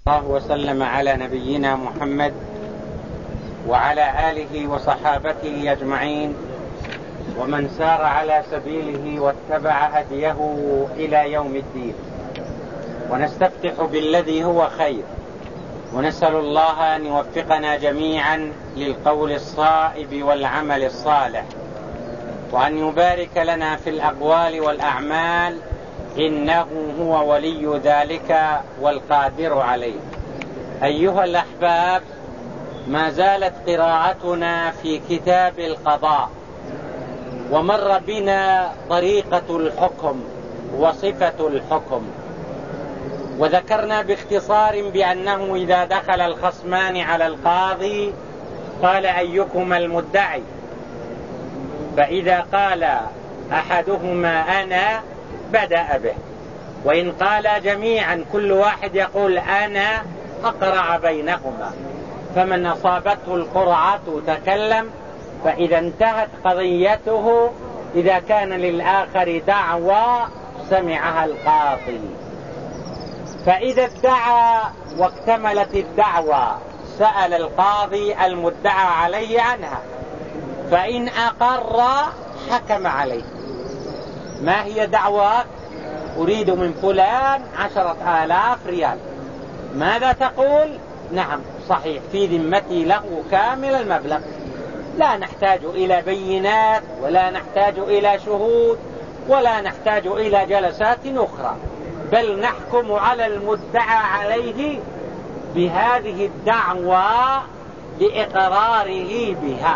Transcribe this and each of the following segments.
الله وسلم على نبينا محمد وعلى آله وصحابته أجمعين ومن سار على سبيله واتبع هديه إلى يوم الدين. ونستفتح بالذي هو خير، ونسأل الله أن يوفقنا جميعا للقول الصائب والعمل الصالح، وأن يبارك لنا في الأقوال والأعمال، إنه هو ولي ذلك والقادر عليه. أيها الأحباب، ما زالت قراءتنا في كتاب القضاء، ومر بنا طريقة الحكم وصفة الحكم، وذكرنا باختصار بأنه إذا دخل الخصمان على القاضي قال أيكما المدعي، فإذا قال أحدهما أنا بدأ به، وإن قال جميعا كل واحد يقول أنا أقرع بينهما، فمن أصابته القرعة تكلم، فإذا انتهت قضيته إذا كان للآخر دعوى سمعها القاضي، فإذا ادعى واكتملت الدعوى سأل القاضي المدعى عليه عنها، فإن أقر حكم عليه. ما هي دعواك؟ أريد من فلان 10,000 ريال. ماذا تقول؟ نعم صحيح، في ذمتي له كامل المبلغ، لا نحتاج إلى بينات ولا نحتاج إلى شهود ولا نحتاج إلى جلسات أخرى، بل نحكم على المدعى عليه بهذه الدعوى لإقراره بها.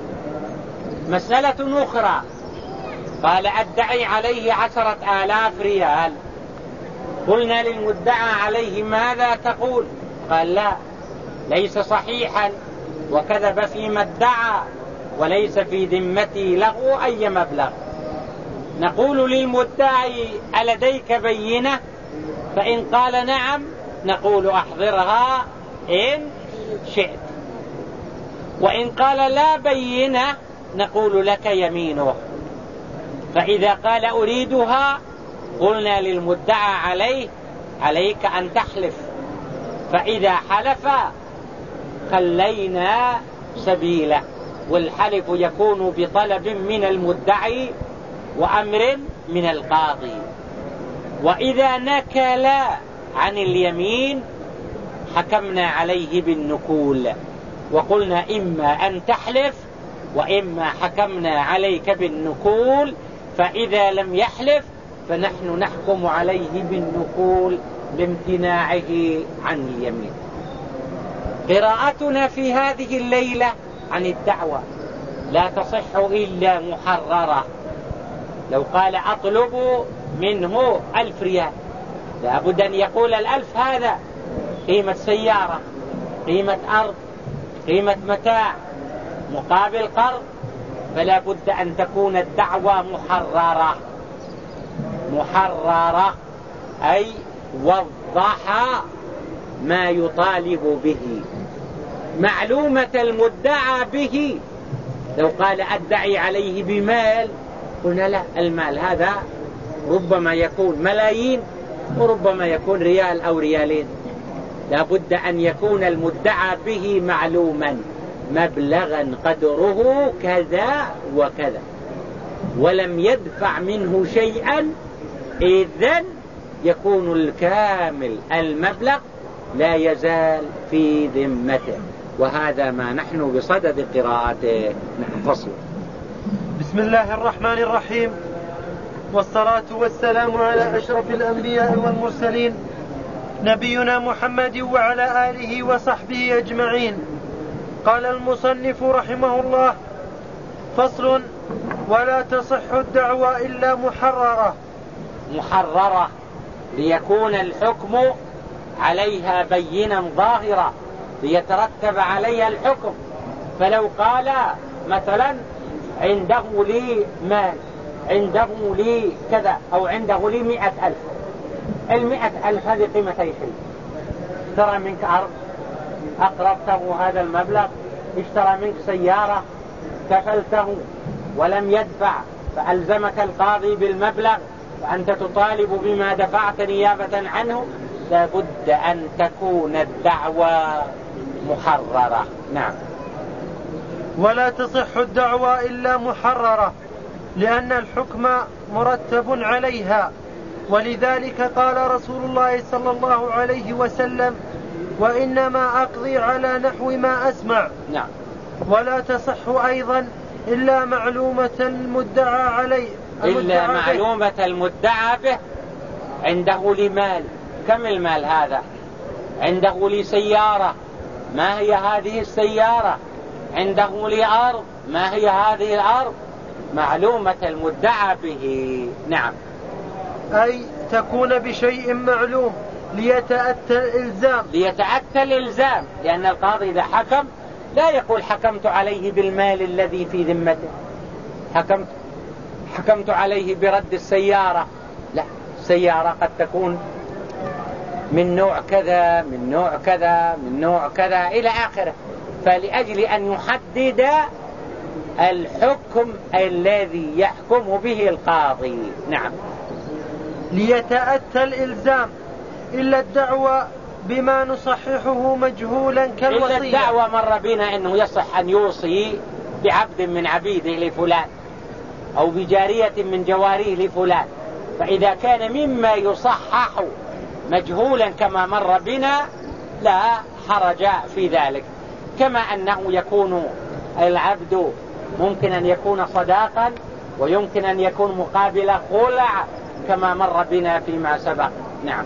مسألة أخرى، قال أدعي عليه 10,000 ريال، قلنا للمدعى عليه ماذا تقول؟ قال لا، ليس صحيحا وكذب فيما ادعى وليس في ذمتي له أي مبلغ. نقول للمدعي ألديك بينة؟ فإن قال نعم نقول أحضرها إن شئت، وإن قال لا بينة نقول لك يمينه. فإذا قال أريدها قلنا للمدعى عليه عليك أن تحلف، فإذا حلف خلينا سبيله، والحلف يكون بطلب من المدعي وأمر من القاضي. وإذا نكل عن اليمين حكمنا عليه بالنكول، وقلنا إما أن تحلف وإما حكمنا عليك بالنكول، فإذا لم يحلف فنحن نحكم عليه بالنكول لامتناعه عن اليمين. قراءتنا في هذه الليلة عن الدعوة لا تصح إلا محررة. لو قال أطلب منه 1000 ريال، لابد أن يقول 1000 هذا قيمة سيارة، قيمة أرض، قيمة متاع، مقابل قرض، فلا بد أن تكون الدعوة محررة، أي وضح ما يطالب به، معلومة المدعى به. لو قال أدعي عليه بمال قلنا لا، المال هذا ربما يكون ملايين وربما يكون ريال أو ريالين، لا بد أن يكون المدعى به معلوما، مبلغا قدره كذا وكذا، ولم يدفع منه شيئا، إذن يكون الكامل المبلغ لا يزال في ذمته. وهذا ما نحن بصدد قراءته. فصل. بسم الله الرحمن الرحيم، والصلاة والسلام على أشرف الأنبياء والمرسلين نبينا محمد وعلى آله وصحبه أجمعين. قال المصنف رحمه الله: فصل. ولا تصح الدعوى إلا محررة ليكون الحكم عليها بينا ظاهرة ليترتب عليها الحكم. فلو قال مثلا عنده لي مال، عنده لي كذا، أو عنده لي 100,000، 100,000 هذه قيمة أي شيء. اشترى منك أرض أقرضته هذا المبلغ، اشترى منك سيارة كفلته ولم يدفع، فألزمك القاضي بالمبلغ، وأنت تطالب بما دفعت نيابة عنه، لابد أن تكون الدعوى محررة. نعم. ولا تصح الدعوى إلا محررة لأن الحكم مرتب عليها، ولذلك قال رسول الله صلى الله عليه وسلم: وإنما أقضي على نحو ما أسمع. نعم. ولا تصح أيضا إلا معلومة المدعى عليه، إلا معلومة المدعى به. عنده لمال، كم المال هذا؟ عنده لسيارة، ما هي هذه السيارة؟ عنده لأرض، ما هي هذه الأرض؟ معلومة المدعى به. نعم. أي تكون بشيء معلوم ليتأتى الإلزام. ليتأتى الإلزام، لأن القاضي إذا حكم لا يقول حكمت عليه بالمال الذي في ذمته، حكمت عليه برد السيارة. لا، السيارة قد تكون من نوع كذا، من نوع كذا، من نوع كذا إلى آخره. فلأجل أن يحدد الحكم الذي يحكم به القاضي. نعم. ليتأتى الإلزام إلا الدعوى بما نصححه مجهولا كالوصية. إلا الدعوى مر بنا أنه يصح أن يوصي بعبد من عبيده لفلان أو بجارية من جواريه لفلان، فإذا كان مما يصحح مجهولا كما مر بنا لا حرج في ذلك. كما أنه يكون العبد ممكن أن يكون صداقا ويمكن أن يكون مقابل خلع كما مر بنا فيما سبق. نعم.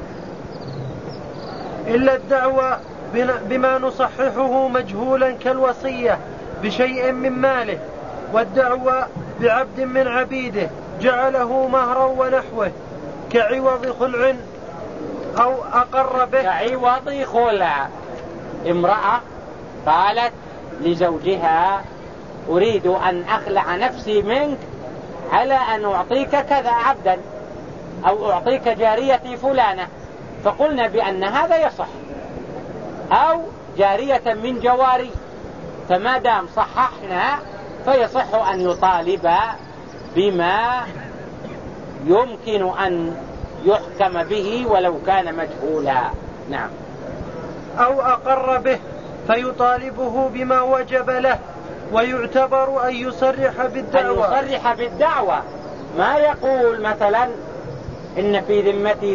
إلا الدعوى بما نصححه مجهولا كالوصية بشيء من ماله، والدعوى بعبد من عبيده جعله مهرا ونحوه كعوض خلع أو أقر به. كعوض خلع. امرأة قالت لزوجها: أريد أن أخلع نفسي منك على أن أعطيك كذا عبدا أو أعطيك جاريتي فلانة، فقلنا بأن هذا يصح، أو جارية من جواري، فما دام صححنا فيصح أن يطالب بما يمكن أن يحكم به ولو كان مجهولا. نعم. أو أقر به فيطالبه بما وجب له، ويعتبر أن يصرح بالدعوة. أن يصرح بالدعوة، ما يقول مثلا إن في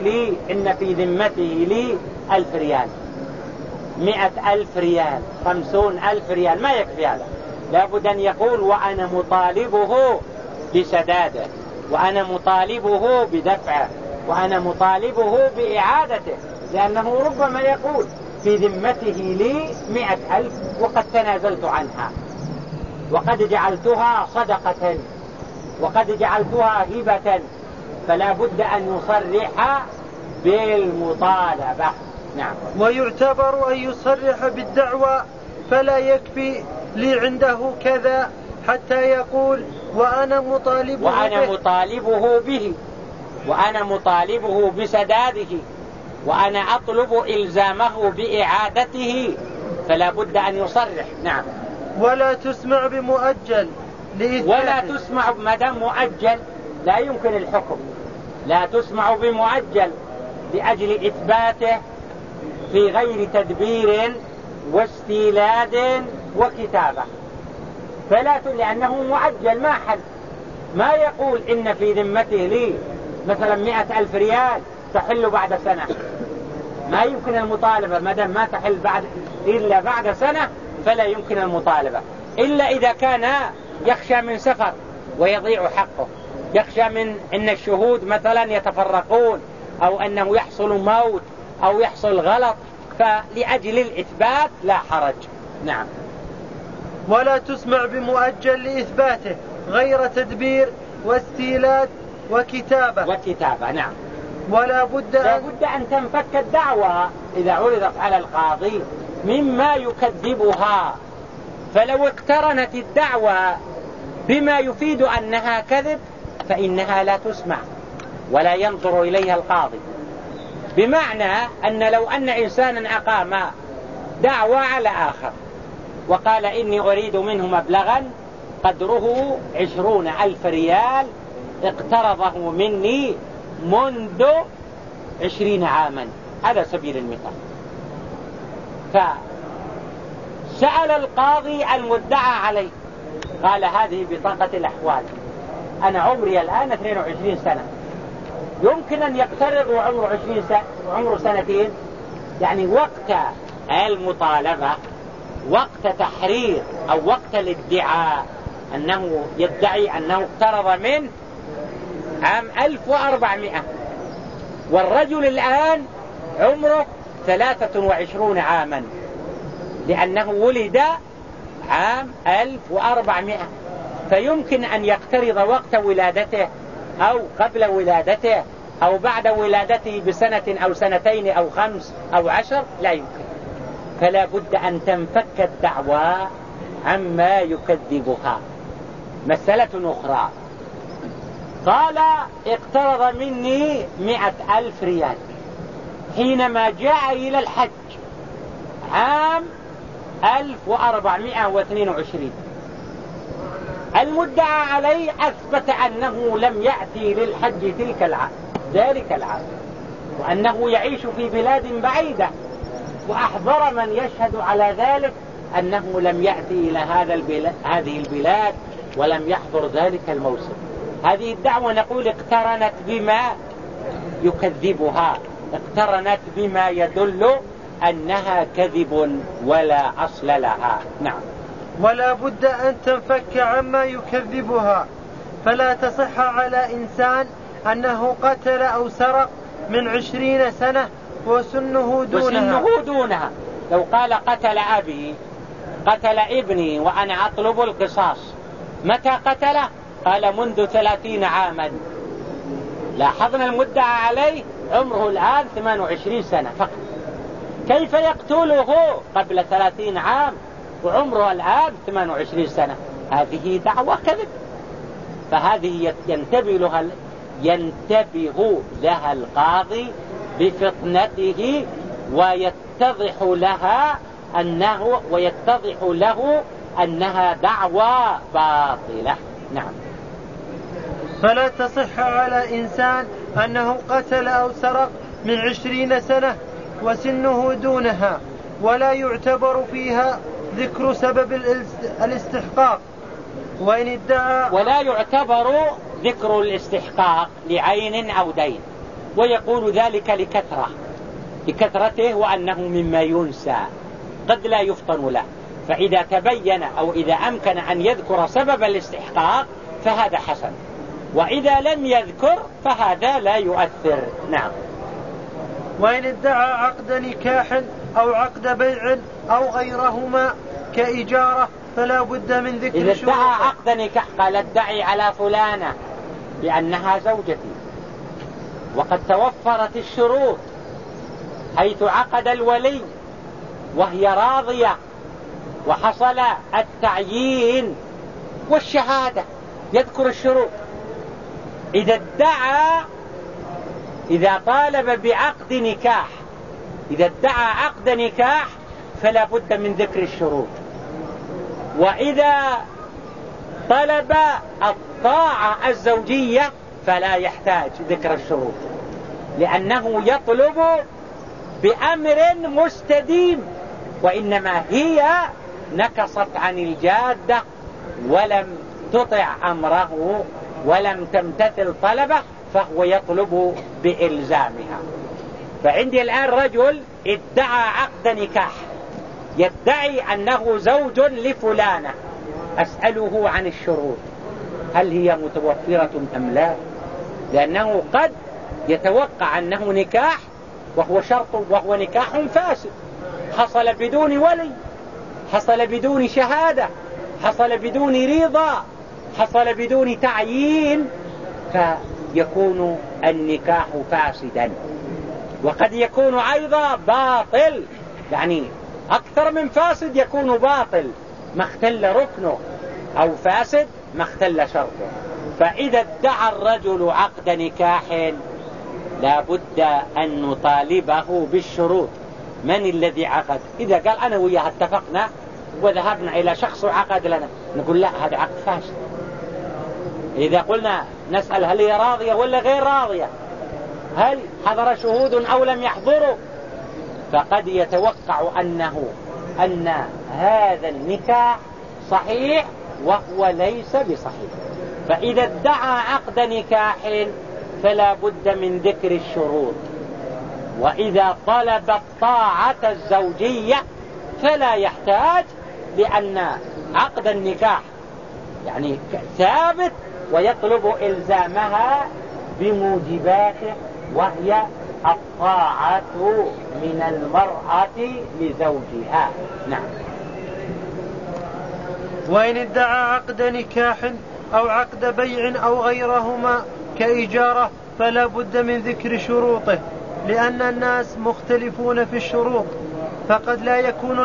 ذمته لي 1000 ريال، 100,000 ريال، 50,000 ريال، ما يكفي هذا. لابد أن يقول: وأنا مطالبه بسداده، وأنا مطالبه بدفعه، وأنا مطالبه بإعادته، لأنه ربما يقول في ذمته لي 100,000 وقد تنازلت عنها، وقد جعلتها صدقة، وقد جعلتها هبة، فلا بد أن يصرح بالمطالبة. نعم. ويعتبر أن يصرح بالدعوة، فلا يكفي لي عنده كذا حتى يقول: وأنا مطالبه به، وأنا مطالبه بسداده، وأنا أطلب إلزامه بإعادته، فلا بد أن يصرح. نعم. ولا تسمع بمؤجل لإثباته. ولا تسمع مدام مؤجل لا يمكن الحكم، لا تسمع بمؤجل لأجل إثباته في غير تدبير واستيلاد وكتابة، لأنه مؤجل ما حل. ما يقول إن في ذمته لي مثلا 100,000 ريال تحل بعد سنة، ما يمكن المطالبة ما دام ما تحل إلا بعد سنة، فلا يمكن المطالبة إلا إذا كان يخشى من سفر ويضيع حقه، يخشى من أن الشهود مثلا يتفرقون، أو أنه يحصل موت أو يحصل غلط، فلأجل الإثبات لا حرج. نعم. ولا تسمع بمؤجل لإثباته غير تدبير واستيلاد وكتابة. نعم. ولا بد أن تنفك الدعوة إذا عرضت على القاضي مما يكذبها، فلو اقترنت الدعوة بما يفيد أنها كذب فإنها لا تسمع ولا ينظر إليها القاضي. بمعنى أن لو أن إنسانا أقام دعوة على آخر وقال: إني أريد منه مبلغا قدره 20,000 ريال اقترضه مني منذ 20 عاما، على سبيل المثال. فسأل القاضي المدعى عليه، قال هذه بطاقة الأحوال، أنا عمري الآن 22 سنة، يمكن أن يقترض وعمره 20 سنة وعمره سنتين، يعني وقت المطالبة، وقت تحرير أو وقت الادعاء أنه يدعي أنه اقترض منه عام 1400، والرجل الآن عمره 23 عاما، لأنه ولد عام 1400، فيمكن أن يقترض وقت ولادته أو قبل ولادته أو بعد ولادته بسنة أو سنتين أو 5 أو 10، لا يمكن. فلا بد أن تنفك الدعوى عما يكذبها. مسألة أخرى، قال اقترض مني 100,000 ريال حينما جاء إلى الحج عام 1422. المدعى عليه أثبت أنه لم يأتي للحج ذلك العام، وأنه يعيش في بلاد بعيدة، وأحضر من يشهد على ذلك أنه لم يأتي إلى هذه البلاد ولم يحضر ذلك الموسم. هذه الدعوة نقول اقترنت بما يكذبها، اقترنت بما يدل أنها كذب ولا أصل لها. نعم. ولا بد أن تنفك عما يكذبها، فلا تصح على إنسان أنه قتل أو سرق من 20 سنة وسنه دونها. لو قال قتل أبي، قتل ابني وأنا أطلب القصاص، متى قتله؟ قال منذ 30 عاما. لاحظنا المدعى عليه عمره الآن 28 سنة فقط، كيف يقتله قبل 30 عام وعمره الآن 28 سنة؟ هذه دعوة كذب. فهذه ينتبه لها القاضي بفطنته ويتضح له أنها دعوة باطلة. نعم. فلا تصح على إنسان أنه قتل أو سرق من 20 سنة وسنه دونها، ولا يعتبر فيها ذكر سبب الاستحقاق، وإن ادعى ولا يعتبر ذكر الاستحقاق لعين أو دين، ويقول ذلك لكثرته وأنه مما ينسى قد لا يفطن له، فإذا تبين أو إذا أمكن أن يذكر سبب الاستحقاق فهذا حسن، وإذا لم يذكر فهذا لا يؤثر. نعم. وإن ادعى عقد نكاح أو عقد بيع أو غيرهما كإجارة فلا بد من ذكر إذا ادعى عقد نكاح، قال ادعي على فلانة بأنها زوجتي، وقد توفرت الشروط حيث عقد الولي وهي راضية وحصل التعيين والشهادة، يذكر الشروط. إذا طالب بعقد نكاح، إذا ادعى عقد نكاح فلا بد من ذكر الشروط. وإذا طلب الطاعة الزوجية فلا يحتاج ذكر الشروط، لأنه يطلب بأمر مستديم، وإنما هي نكصت عن الجادة ولم تطع أمره ولم تمتثل طلبه، فهو يطلب بإلزامها. فعندي الآن رجل ادعى عقد نكاح، يدعي أنه زوج لفلانة، أسأله عن الشروط، هل هي متوفرة أم لا؟ لأنه قد يتوقع أنه نكاح وهو نكاح فاسد، حصل بدون ولي، حصل بدون شهادة، حصل بدون رضا، حصل بدون تعيين، فيكون النكاح فاسدا. وقد يكون أيضا باطل، يعني أكثر من فاسد يكون باطل، ما اختل ركنه، أو فاسد ما اختل شرطه. فإذا ادعى الرجل عقد نكاح لا بد أن نطالبه بالشروط. من الذي عقد؟ إذا قال أنا وياه اتفقنا وذهبنا إلى شخص وعقد لنا، نقول لا، هذا عقد فاسد. إذا قلنا نسأل هل هي راضية ولا غير راضية، هل حضر شهود أو لم يحضروا؟ فقد يتوقع أن هذا النكاح صحيح وهو ليس بصحيح. فإذا ادعى عقد نكاح فلا بد من ذكر الشروط. وإذا طلب الطاعة الزوجية فلا يحتاج، لأن عقد النكاح يعني ثابت ويطلب إلزامها بموجباته، وهي الطاعة من المرأة لزوجها. نعم. وإن ادعى عقد نكاح أو عقد بيع أو غيرهما كإجارة فلا بد من ذكر شروطه، لأن الناس مختلفون في الشروط، فقد لا يكون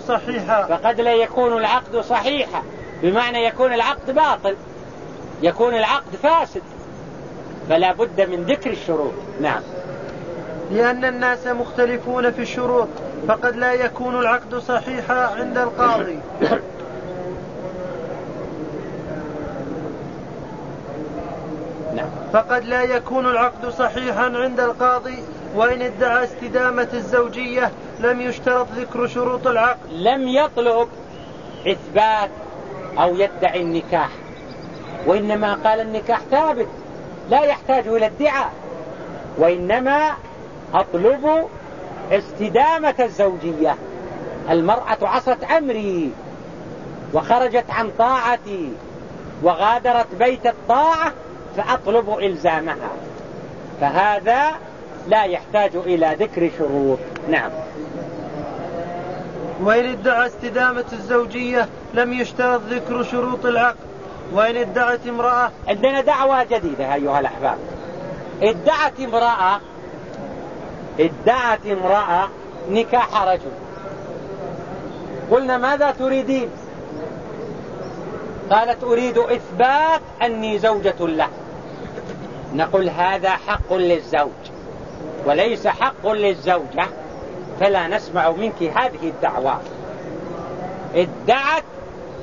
العقد صحيحا، بمعنى يكون العقد باطل، يكون العقد فاسد، فلا بد من ذكر الشروط. نعم. لأن الناس مختلفون في الشروط فقد لا يكون العقد صحيحا عند القاضي. فقد لا يكون العقد صحيحا عند القاضي. وإن ادعى استدامة الزوجية لم يشترط ذكر شروط العقد. لم يطلب إثبات أو يدعي النكاح، وإنما قال النكاح ثابت لا يحتاج إلى ادعاء، وإنما أطلب استدامة الزوجية. المرأة عصت أمري وخرجت عن طاعتي وغادرت بيت الطاعة، فأطلب إلزامها، فهذا لا يحتاج إلى ذكر شروط. نعم. وإن ادعى استدامة الزوجية لم يشترط ذكر شروط العقد. وإن ادعت امرأة، عندنا دعوة جديدة أيها الأحباب، ادعت امرأة نكاح رجل. قلنا ماذا تريدين؟ قالت أريد إثبات أني زوجة له. نقول هذا حق للزوج وليس حق للزوجة، فلا نسمع منك هذه الدعوة. ادعت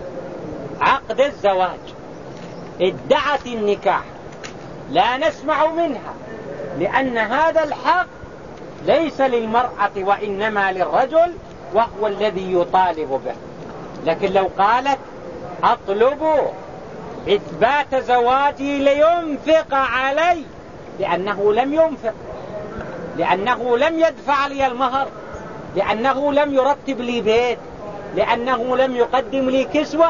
عقد الزواج، ادعت النكاح، لا نسمع منها، لأن هذا الحق ليس للمرأة وإنما للرجل، وهو الذي يطالب به. لكن لو قالت أطلب إثبات زواجي لينفق علي، لأنه لم ينفق، لأنه لم يدفع لي المهر، لأنه لم يرتب لي بيت، لأنه لم يقدم لي كسوة،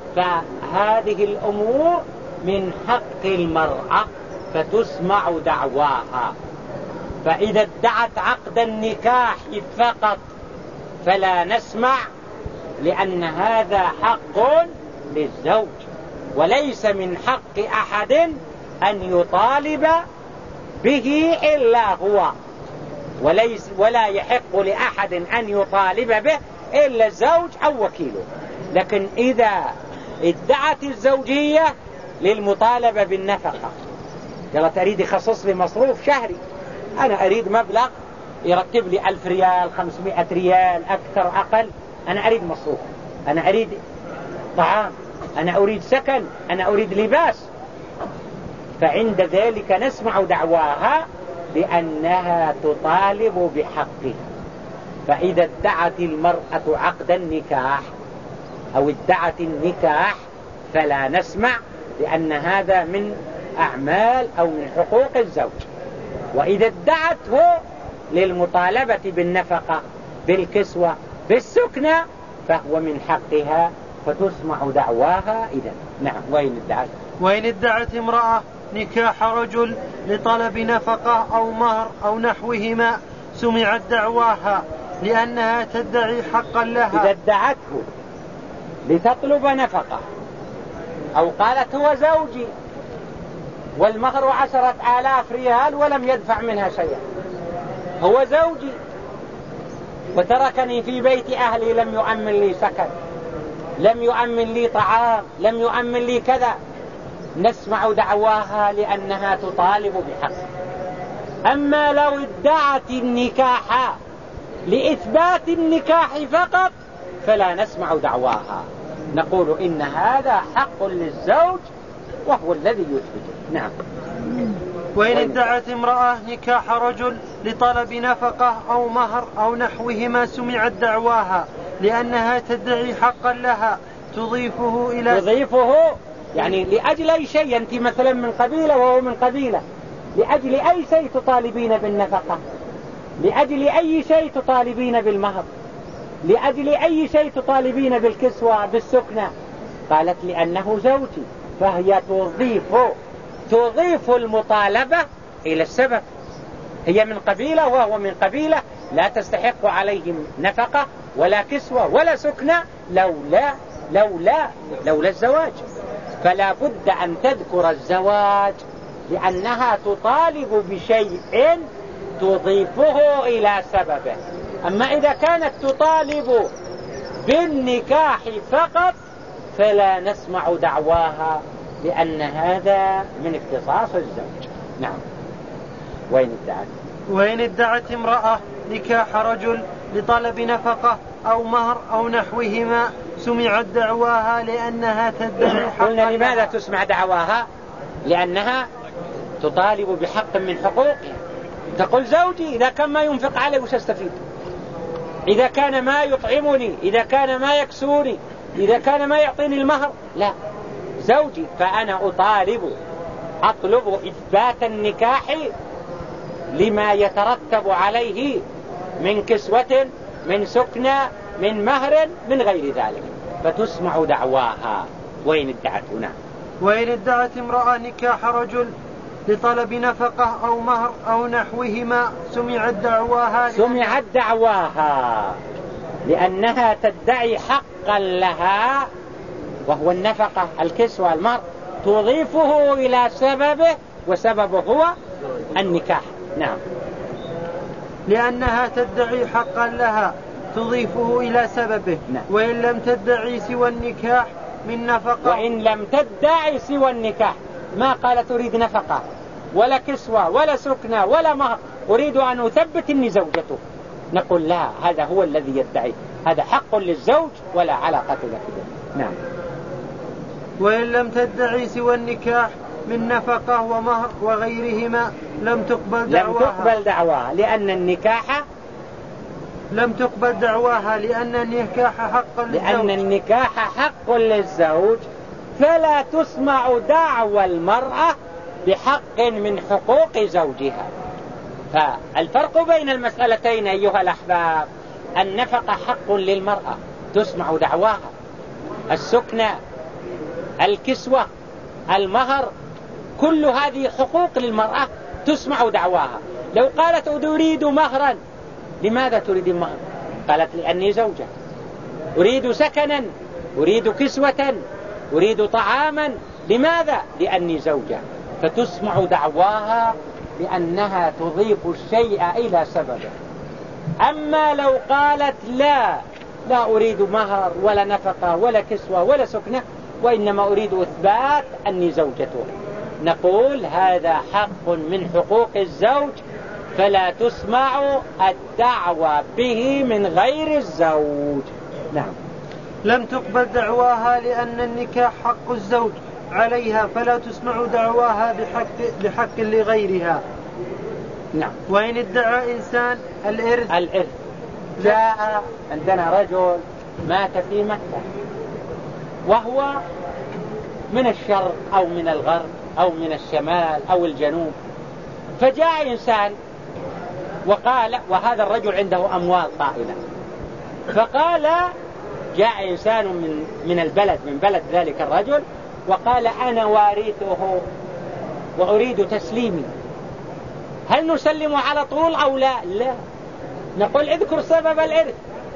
فهذه الأمور من حق المرأة فتسمع دعواها. فإذا ادعت عقد النكاح فقط فلا نسمع، لأن هذا حق للزوج، وليس من حق أحد أن يطالب به إلا هو، ولا يحق لأحد أن يطالب به إلا الزوج أو وكيله. لكن إذا ادعت الزوجية للمطالبة بالنفقة، قالت أريد يخصص لي مصروف شهري، أنا أريد مبلغ يرتب لي 1000 ريال 500 ريال أكثر أقل، أنا أريد مصروف، أنا أريد طعام، أنا أريد سكن، أنا أريد لباس، فعند ذلك نسمع دعواها لأنها تطالب بحقها. فإذا ادعت المرأة عقد النكاح أو ادعت النكاح فلا نسمع، لأن هذا من أعمال أو من حقوق الزوج. وإذا ادعته للمطالبة بالنفقة بالكسوة بالسكنة فهو من حقها فتسمع دعواها إذن. نعم. وإن ادعت امرأة نكاح رجل لطلب نفقة أو مهر أو نحوهما سمعت دعواها، لأنها تدعي حقا لها. إذا ادعته لتطلب نفقة أو قالت هو زوجي والمهر 10,000 ريال ولم يدفع منها شيئا، هو زوجي وتركني في بيت أهلي، لم يؤمن لي سكن، لم يؤمن لي طعام، لم يؤمن لي كذا، نسمع دعواها لأنها تطالب بحق. أما لو ادعت النكاح لإثبات النكاح فقط فلا نسمع دعواها، نقول إن هذا حق للزوج وهو الذي يثبته. نعم. وإن ادعت امرأة نكاح رجل لطلب نفقة أو مهر أو نحوهما سمعت دعواها لأنها تدعي حقا لها تضيفه يعني لأجل أي شيء. أنت مثلا من قبيلة وهو من قبيلة، لأجل أي شيء تطالبين بالنفقة؟ لأجل أي شيء تطالبين بالمهر؟ لأجل أي شيء تطالبين بالكسوة بالسكنة؟ قالت لأنه زوجي، فهي تضيف المطالبة إلى السبب. هي من قبيلة وهو من قبيلة، لا تستحق عليهم نفقة ولا كسوة ولا سكنة لولا الزواج. فلا بد أن تذكر الزواج لأنها تطالب بشيء تضيفه إلى سببه. أما إذا كانت تطالب بالنكاح فقط فلا نسمع دعواها، لأن هذا من اختصاص الزوج. نعم. وإن ادعت امرأة نكاح رجل لطلب نفقة أو مهر أو نحوهما سمعت دعواها لأنها تدعي حقا. قلنا لماذا تسمع دعواها؟ لأنها تطالب بحق من حقوقها. تقول زوجي إذا كان ما ينفق علي وش استفيد؟ إذا كان ما يطعمني، إذا كان ما يكسوني، إذا كان ما يعطيني المهر، لا، زوجي. فأنا أطلب إثبات النكاح لما يترتب عليه من كسوة، من سكنة، من مهر، من غير ذلك، فتسمع دعواها. وإن ادعت امرأة نكاح رجل لطلب نفقة أو مهر أو نحوهما سمعت دعواها لأنها تدعي حقا لها، وهو النفقة، الكسوة، المهر، تضيفه إلى سببه، وسببه هو النكاح. نعم. لأنها تدعي حقا لها تضيفه إلى سببه. نعم. وإن لم تدعي سوى النكاح من نفقة، وإن لم تدعي سوى النكاح، ما قالت أريد نفقة ولا كسوة ولا سكنة ولا مهر، أريد أن أثبت أني زوجته، نقول لا، هذا هو الذي يدعي، هذا حق للزوج ولا علاقة لك به. نعم. وإن لم تدعي سوى النكاح من نفقة ومهر وغيرهما لم تقبل دعواها لأن النكاح حق للزوج، فلا تسمع دعوى المرأة بحق من حقوق زوجها. فالفرق بين المسألتين أيها الأحباب، النفقة حق للمرأة تسمع دعواها، السكنة، الكسوة، المهر، كل هذه حقوق للمرأة تسمع دعواها. لو قالت أريد مهرا، لماذا تريد المهر؟ قالت لأني زوجة. أريد سكنا، أريد كسوة، أريد طعاما، لماذا؟ لأني زوجة. فتسمع دعواها لأنها تضيف الشيء إلى سببه. أما لو قالت لا أريد مهر ولا نفقة ولا كسوة ولا سكنة، وإنما أريد إثبات أني زوجته، نقول هذا حق من حقوق الزوج، فلا تسمع الدعوى به من غير الزوج. نعم. لم تقبل دعواها لأن النكاح حق الزوج عليها، فلا تسمع دعواها بحق لغيرها. نعم. وإن ادعى إنسان الإرث، جاء عندنا رجل مات في مكة، وهو من الشرق أو من الغرب أو من الشمال أو الجنوب، فجاء إنسان وقال، وهذا الرجل عنده أموال طائلة، فقال جاء إنسان من البلد، من بلد ذلك الرجل، وقال أنا وارثه وأريد تسليمي، هل نسلم على طول أو لا؟ لا، نقول اذكر سبب الإرث،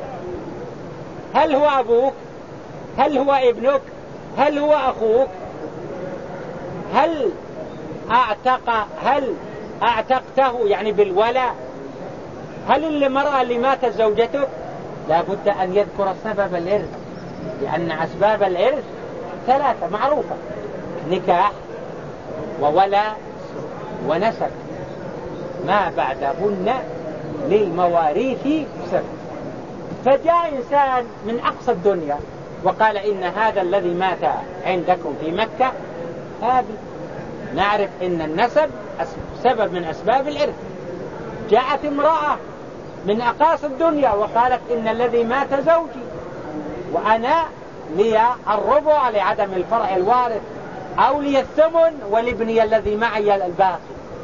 هل هو أبوك؟ هل هو ابنك؟ هل هو أخوك؟ هل أعتقته يعني بالولاء؟ هل المرأة اللي ماتت زوجته؟ لا بد أن يذكر سبب الإرث، لأن أسباب الإرث ثلاثة معروفة: نكاح وولاء ونسب، ما بعدهن للمواريث سبب. فجاء إنسان من أقصى الدنيا وقال إن هذا الذي مات عندكم في مكة هذا، نعرف إن النسب سبب من أسباب الإرث. جاءت امرأة من أقاصي الدنيا وقالت إن الذي مات زوجي وأنا لي الربع لعدم الفرع الوارث، أو لي الثمن ولابني الذي معي الباقي.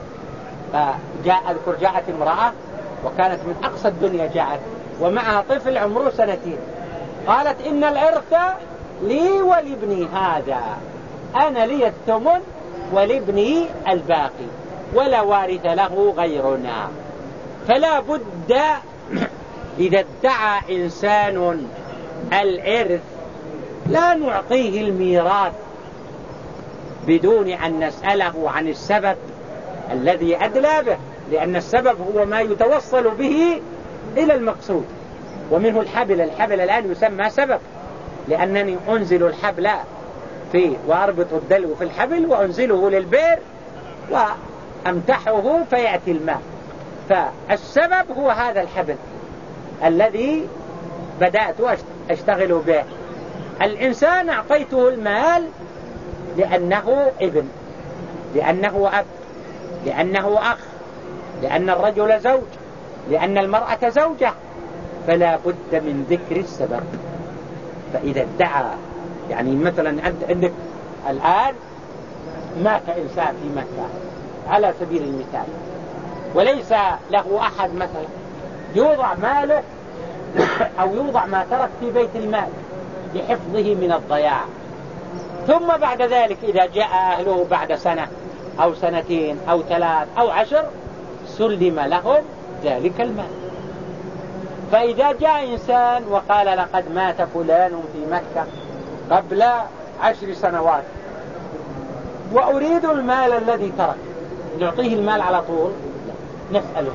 جاءت امرأة وكانت من أقصى الدنيا، جاءت ومعها طفل عمره 2 سنين، قالت إن الإرث لي ولابني هذا، أنا لي الثمن ولابني الباقي ولا وارث له غيرنا. فلا بد إذا ادعى إنسان الإرث لا نعطيه الميراث بدون أن نسأله عن السبب الذي أدلى به، لأن السبب هو ما يتوصل به إلى المقصود. ومنه الحبل الآن يسمى سبب، لأنني أنزل الحبل وأربط الدلو في الحبل وأنزله للبئر وأمتحه فيأتي الماء. فالسبب هو هذا الحبل الذي بدأت أشتغل به. الإنسان أعطيته المال لأنه ابن، لأنه أب، لأنه أخ، لأن الرجل زوج، لأن المرأة زوجة، فلا بد من ذكر السبب. فإذا ادعى يعني مثلا عندك الآن مات إنسان في مكة على سبيل المثال وليس له أحد مثلا، يوضع ماله أو يوضع ما ترك في بيت المال لحفظه من الضياع، ثم بعد ذلك إذا جاء أهله بعد 1 سنة أو 2 أو 3 أو 10 سلم لهم ذلك المال. فإذا جاء إنسان وقال لقد مات فلان في مكة قبل 10 سنوات وأريد المال الذي ترك، نعطيه المال على طول؟ نسأله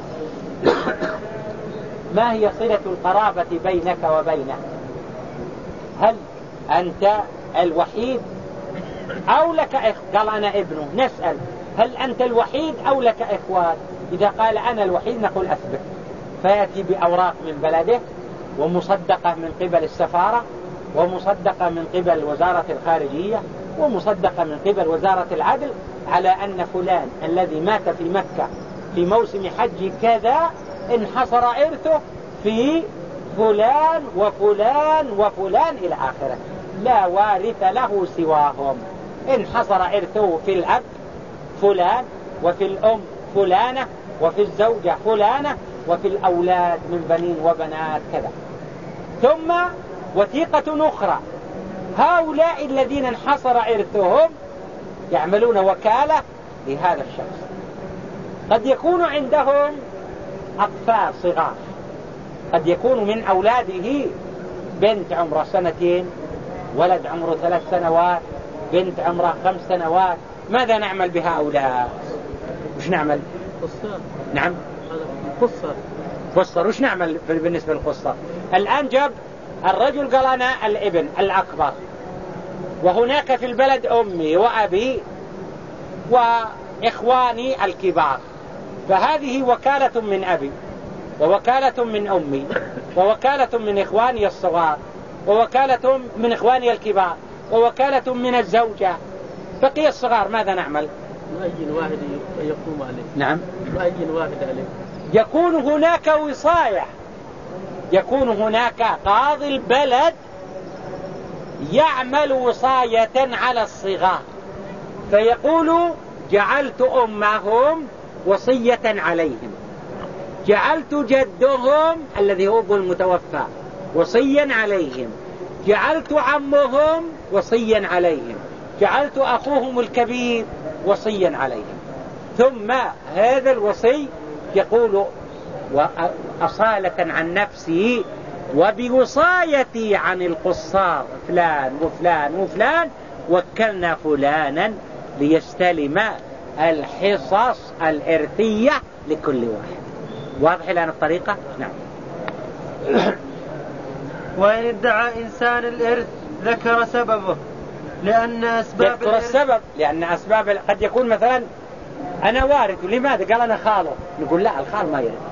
ما هي صلة القرابة بينك وبينه؟ هل أنت الوحيد أو لك قال أنا ابنه، نسأل هل أنت الوحيد أو لك إخوان؟ إذا قال أنا الوحيد نقول أثبت، فيأتي بأوراق من بلده ومصدقة من قبل السفارة ومصدقة من قبل وزارة الخارجية ومصدقة من قبل وزارة العدل على أن فلان الذي مات في مكة في موسم حج كذا انحصر إرثه في فلان وفلان وفلان إلى آخره، لا وارث له سواهم. انحصر إرثه في الأب فلان وفي الأم فلانة وفي الزوجة فلانة وفي الأولاد من بنين وبنات كذا. ثم وثيقة أخرى، هؤلاء الذين انحصر إرثهم يعملون وكالة لهذا الشخص، قد يكون عندهم أطفال صغار، قد يكون من أولاده بنت عمرها 2 سنين، ولد عمره 3 سنوات، بنت عمرها 5 سنوات. ماذا نعمل بهؤلاء؟ وش نعمل؟ قصر. نعم قصر. وش نعمل بالنسبة للقصر؟ الآن جاب الرجل قال أنا الابن الأكبر وهناك في البلد أمي وأبي وإخواني الكبار، فهذه وكالة من أبي ووكالة من أمي ووكالة من إخواني الصغار ووكالة من إخواني الكبار ووكالة من الزوجة، بقي الصغار ماذا نعمل؟ يؤين واحد يقوم عليه. نعم يؤين واحد عليه. يكون هناك وصاية، يكون هناك قاضي البلد يعمل وصاية على الصغار فيقول جعلت أمهم وصية عليهم، جعلت جدهم الذي هو ابو المتوفى وصيا عليهم، جعلت عمهم وصيا عليهم، جعلت أخوهم الكبير وصيا عليهم. ثم هذا الوصي يقول أصالة عن نفسه وبوصايتي عن القصار فلان وفلان وفلان وكلنا فلانا ليستلم الحصص الإرثية لكل واحد. واضح الآن الطريقة؟ نعم. وإن ادعى إنسان الإرث ذكر سببه لأن أسباب يذكر السبب، لأن أسباب قد يكون مثلا أنا وارث، لماذا؟ قال أنا خاله، نقول لا الخال ما يرث.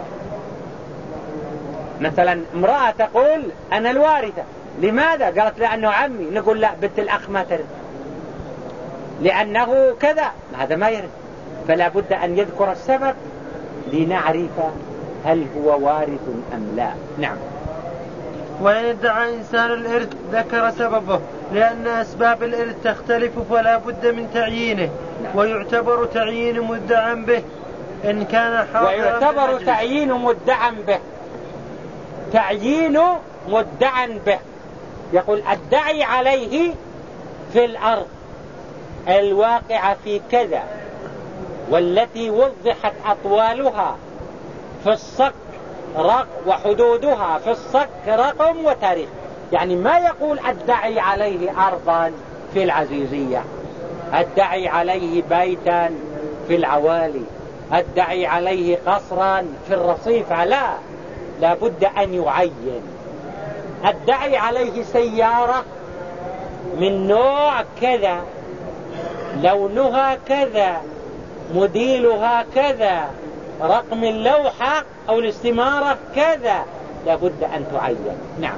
مثلا امرأة تقول أنا الوارثة، لماذا؟ قالت لأنه عمي، نقول لا بنت الأخ ما ترث لأنه كذا، هذا ما يرث. فلا بد أن يذكر السبب لنعرف هل هو وارث أم لا. نعم. وإن ادعى إنسان الإرث ذكر سببه، لأن أسباب الإرث تختلف فلا بد من تعيينه. نعم. ويعتبر تعيين مدعى به إن كان حاضرا. ويعتبر تعيين مدعى به، تعيين مدعى به، يقول الدعي عليه في الأرض الواقعة في كذا والتي وضحت أطوالها في الصك وحدودها في الصك رقم وتاريخ. يعني ما يقول الدعي عليه أرضا في العزيزية، الدعي عليه بيتا في العوالي، الدعي عليه قصرا في الرصيف، لا بد أن يعين. الدعي عليه سيارة من نوع كذا، لونها كذا، موديلها كذا، رقم اللوحة أو الاستمارة كذا، لا بد أن تعين. نعم.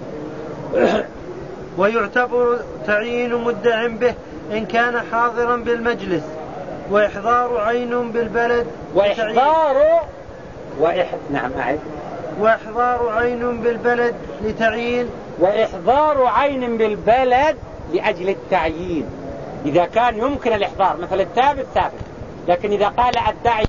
ويعتبر تعيين مدع به إن كان حاضرا بالمجلس، وإحضار عين بالبلد نعم أعد. وإحضار عين بالبلد لتعيين، وإحضار عين بالبلد لأجل التعيين إذا كان يمكن الإحضار، مثل الثابت ثابت، لكن إذا قال الداعي